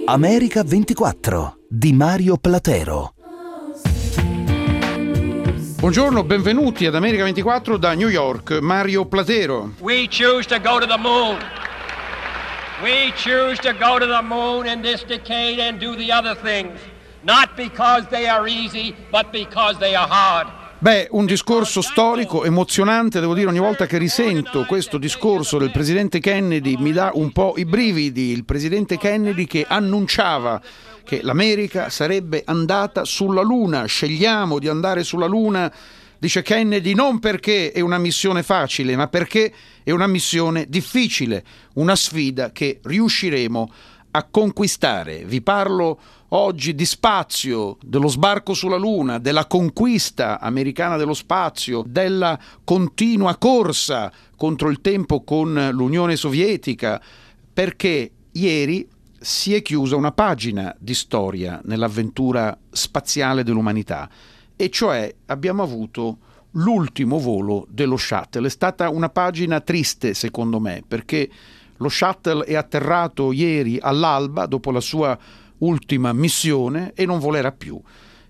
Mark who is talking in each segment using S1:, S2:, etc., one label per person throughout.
S1: America 24 di Mario Platero.
S2: Buongiorno, benvenuti ad America 24 da New York, Mario Platero.
S3: We choose to go to the moon. We choose to go to the moon in this decade and do the other things, not because they are easy, but because they are hard.
S2: Beh, un discorso storico, emozionante, devo dire, ogni volta che risento questo discorso del presidente Kennedy mi dà un po' i brividi. Il presidente Kennedy che annunciava che l'America sarebbe andata sulla Luna. Scegliamo di andare sulla Luna, dice Kennedy, non perché è una missione facile, ma perché è una missione difficile, una sfida che riusciremo a conquistare. Vi parlo oggi di spazio, dello sbarco sulla Luna, della conquista americana dello spazio, della continua corsa contro il tempo con l'Unione Sovietica, perché ieri si è chiusa una pagina di storia nell'avventura spaziale dell'umanità, e cioè abbiamo avuto l'ultimo volo dello shuttle. È stata una pagina triste, secondo me, perché lo shuttle è atterrato ieri all'alba dopo la sua ultima missione e non volerà più.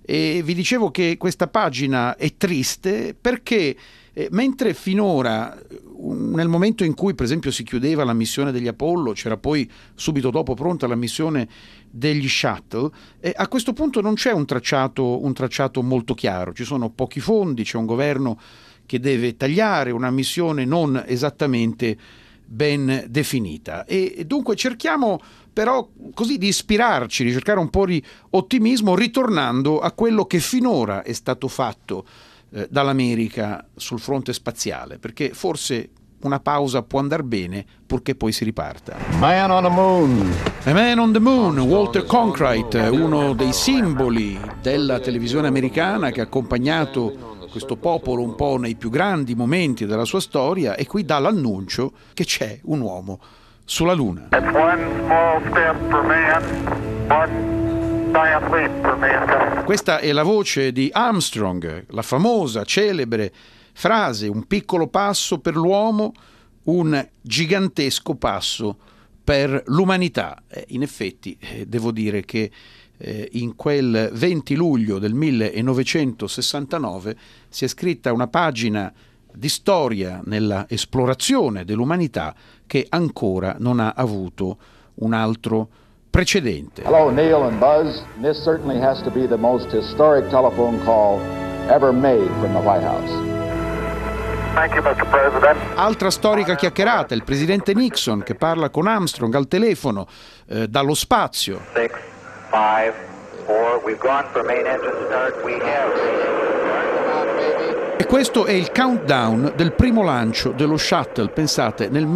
S2: E vi dicevo che questa pagina è triste perché mentre finora, nel momento in cui per esempio si chiudeva la missione degli Apollo, c'era poi subito dopo pronta la missione degli shuttle, a questo punto non c'è un tracciato molto chiaro, ci sono pochi fondi, c'è un governo che deve tagliare, una missione non esattamente ben definita, e dunque cerchiamo però così di ispirarci, di cercare un po' di ottimismo ritornando a quello che finora è stato fatto dall'America sul fronte spaziale, perché forse una pausa può andar bene purché poi si riparta.
S4: Man on the Moon.
S2: A Man on the Moon, Walter Cronkite, uno dei simboli della televisione americana che ha accompagnato questo popolo un po' nei più grandi momenti della sua storia, e qui dà l'annuncio che c'è un uomo sulla Luna. Questa è la voce di Armstrong, la famosa, celebre frase: un piccolo passo per l'uomo, un gigantesco passo per l'umanità. In effetti, devo dire che in quel 20 luglio del 1969 si è scritta una pagina di storia nella esplorazione dell'umanità che ancora non ha avuto un altro precedente.
S4: Hello, Neil and Buzz. This certainly has to be the most historic telephone call ever made from the White House.
S5: Thank you, Mr. President.
S2: Altra storica chiacchierata, il presidente Nixon che parla con Armstrong al telefono dallo spazio.
S5: 6, 5, 4, we've gone for main engine start, we have.
S2: E questo è il countdown del primo lancio dello shuttle, pensate, nel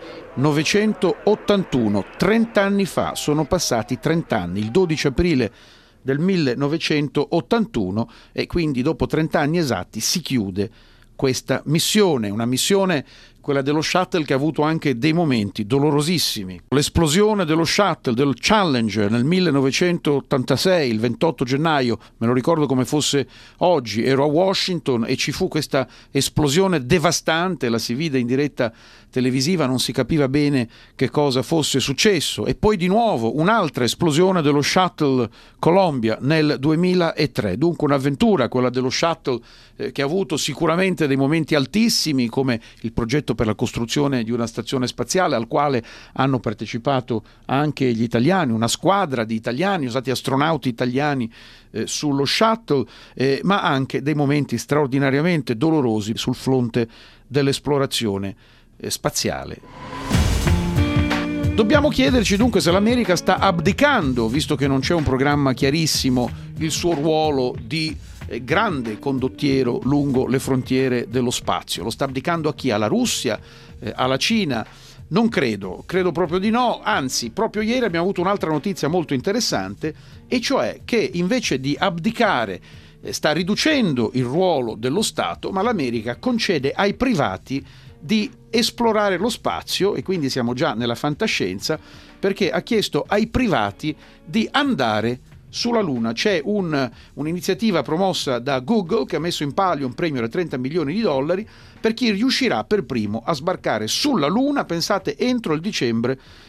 S2: 1981, 30 anni fa, sono passati 30 anni, il 12 aprile del 1981, e quindi dopo 30 anni esatti si chiude questa missione, una missione, quella dello shuttle, che ha avuto anche dei momenti dolorosissimi. L'esplosione dello shuttle, del Challenger, nel 1986, il 28 gennaio, me lo ricordo come fosse oggi, ero a Washington e ci fu questa esplosione devastante, la si vide in diretta televisiva, non si capiva bene che cosa fosse successo, e poi di nuovo un'altra esplosione dello shuttle Columbia nel 2003, dunque un'avventura, quella dello shuttle, che ha avuto sicuramente dei momenti altissimi, come il progetto per la costruzione di una stazione spaziale al quale hanno partecipato anche gli italiani, una squadra di italiani, sono stati astronauti italiani sullo shuttle, ma anche dei momenti straordinariamente dolorosi sul fronte dell'esplorazione spaziale. Dobbiamo chiederci dunque se l'America sta abdicando, visto che non c'è un programma chiarissimo, il suo ruolo di grande condottiero lungo le frontiere dello spazio. Lo sta abdicando a chi? Alla Russia? Alla Cina? Non credo proprio di no, anzi proprio ieri abbiamo avuto un'altra notizia molto interessante, e cioè che invece di abdicare sta riducendo il ruolo dello Stato, ma l'America concede ai privati di esplorare lo spazio, e quindi siamo già nella fantascienza, perché ha chiesto ai privati di andare sulla Luna. C'è un'iniziativa promossa da Google che ha messo in palio un premio da $30 milioni per chi riuscirà per primo a sbarcare sulla Luna, pensate, entro il dicembre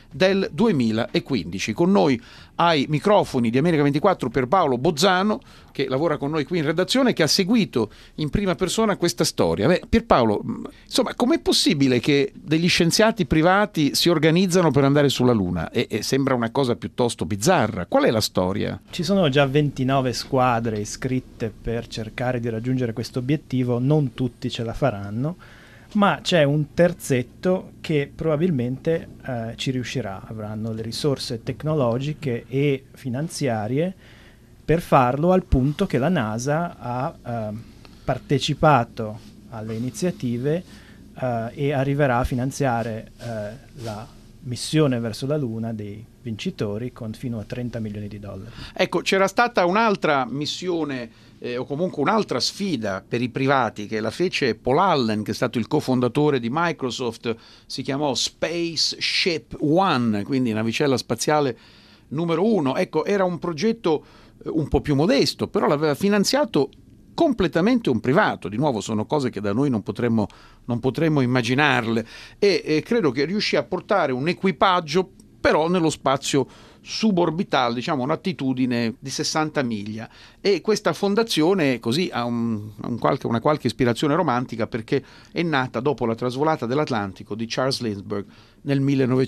S2: del 2015. Con noi ai microfoni di America 24 Pierpaolo Bozzano, che lavora con noi qui in redazione, che ha seguito in prima persona questa storia. Pierpaolo, insomma, com'è possibile che degli scienziati privati si organizzano per andare sulla Luna? E sembra una cosa piuttosto bizzarra. Qual è la storia?
S6: Ci sono già 29 squadre iscritte per cercare di raggiungere questo obiettivo, non tutti ce la faranno, ma c'è un terzetto che probabilmente ci riuscirà, avranno le risorse tecnologiche e finanziarie per farlo, al punto che la NASA ha partecipato alle iniziative e arriverà a finanziare la missione verso la Luna dei vincitori con fino a $30 milioni.
S2: Ecco, c'era stata un'altra missione o comunque un'altra sfida per i privati che la fece Paul Allen, che è stato il cofondatore di Microsoft. Si chiamò Spaceship One, quindi navicella spaziale numero 1. Ecco, era un progetto un po' più modesto, però l'aveva finanziato completamente un privato. Di nuovo sono cose che da noi non potremmo immaginarle, e credo che riuscì a portare un equipaggio però nello spazio suborbitale, diciamo un'attitudine di 60 miglia, e questa fondazione così ha una qualche ispirazione romantica, perché è nata dopo la trasvolata dell'Atlantico di Charles Lindbergh nel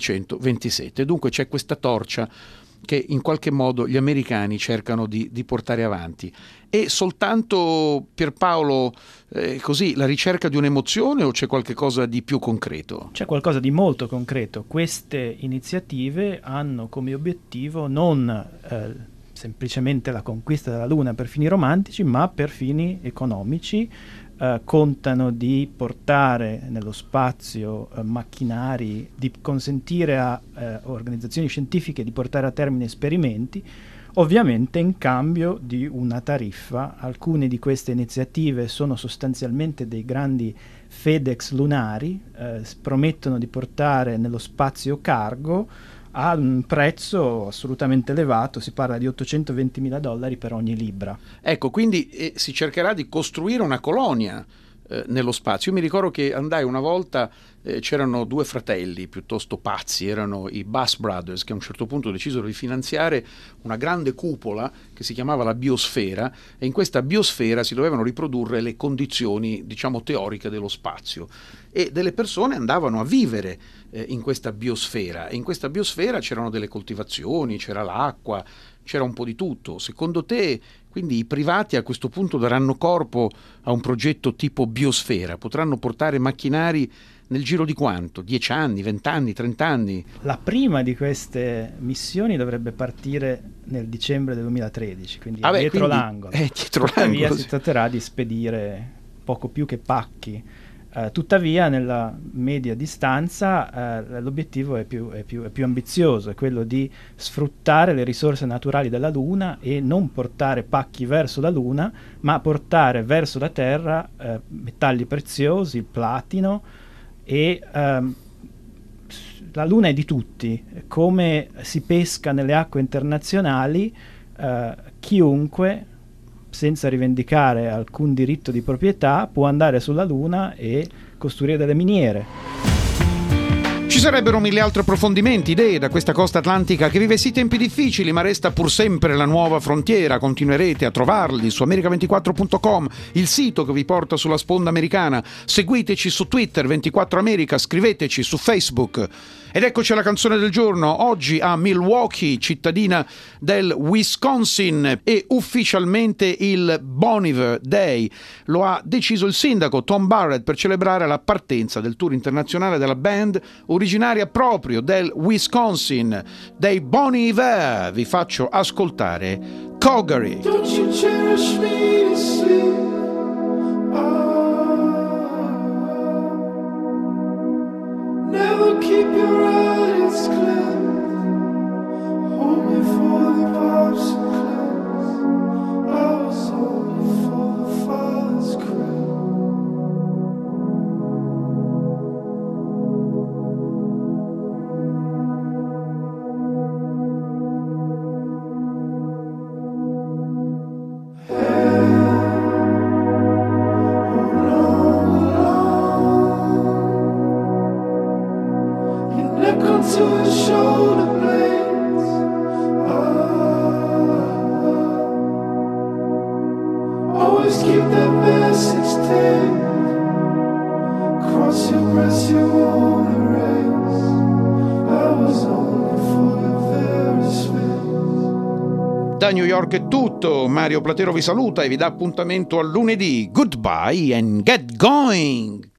S2: 1927. Dunque c'è questa torcia che in qualche modo gli americani cercano di portare avanti. E soltanto, Pierpaolo, così la ricerca di un'emozione, o c'è qualche cosa di più concreto?
S6: C'è qualcosa di molto concreto. Queste iniziative hanno come obiettivo non semplicemente la conquista della Luna per fini romantici, ma per fini economici. Contano di portare nello spazio macchinari, di consentire a organizzazioni scientifiche di portare a termine esperimenti, ovviamente in cambio di una tariffa. Alcune di queste iniziative sono sostanzialmente dei grandi FedEx lunari, promettono di portare nello spazio cargo a un prezzo assolutamente elevato, si parla di $820.000 per ogni libra.
S2: Ecco, quindi si cercherà di costruire una colonia nello spazio. Io mi ricordo che andai una volta, c'erano due fratelli piuttosto pazzi, erano i Bass Brothers, che a un certo punto decisero di finanziare una grande cupola che si chiamava la biosfera, e in questa biosfera si dovevano riprodurre le condizioni, diciamo, teoriche dello spazio, e delle persone andavano a vivere in questa biosfera, e in questa biosfera c'erano delle coltivazioni, c'era l'acqua, c'era un po' di tutto. Secondo te, quindi, i privati a questo punto daranno corpo a un progetto tipo biosfera? Potranno portare macchinari nel giro di quanto? 10 anni, 20 anni, 30 anni?
S6: La prima di queste missioni dovrebbe partire nel dicembre del 2013, quindi dietro l'angolo. Tuttavia si tratterà di spedire poco più che pacchi. Tuttavia nella media distanza l'obiettivo è più ambizioso, è quello di sfruttare le risorse naturali della Luna e non portare pacchi verso la Luna, ma portare verso la Terra metalli preziosi, il platino, e la Luna è di tutti. Come si pesca nelle acque internazionali, chiunque, senza rivendicare alcun diritto di proprietà, può andare sulla Luna e costruire delle miniere.
S2: Ci sarebbero mille altri approfondimenti, idee da questa costa atlantica che vive sì tempi difficili, ma resta pur sempre la nuova frontiera. Continuerete a trovarli su america24.com, il sito che vi porta sulla sponda americana. Seguiteci su Twitter 24America, scriveteci su Facebook. Ed eccoci alla canzone del giorno. Oggi a Milwaukee, cittadina del Wisconsin, è ufficialmente il Bon Iver Day. Lo ha deciso il sindaco Tom Barrett per celebrare la partenza del tour internazionale della band originaria proprio del Wisconsin, dei Bon Iver. Vi faccio ascoltare Calgary.
S7: Don't you cherish me to sleep? Never keep your eyes clear. Hold me for the pops and clams. I was only for the father's crib. Hey. shoulder blades. Always keep that message taped. Cross your breast, you won't erase. I was only for your very space.
S2: Da New York è tutto, Mario Platero vi saluta e vi dà appuntamento a lunedì. Goodbye and get going!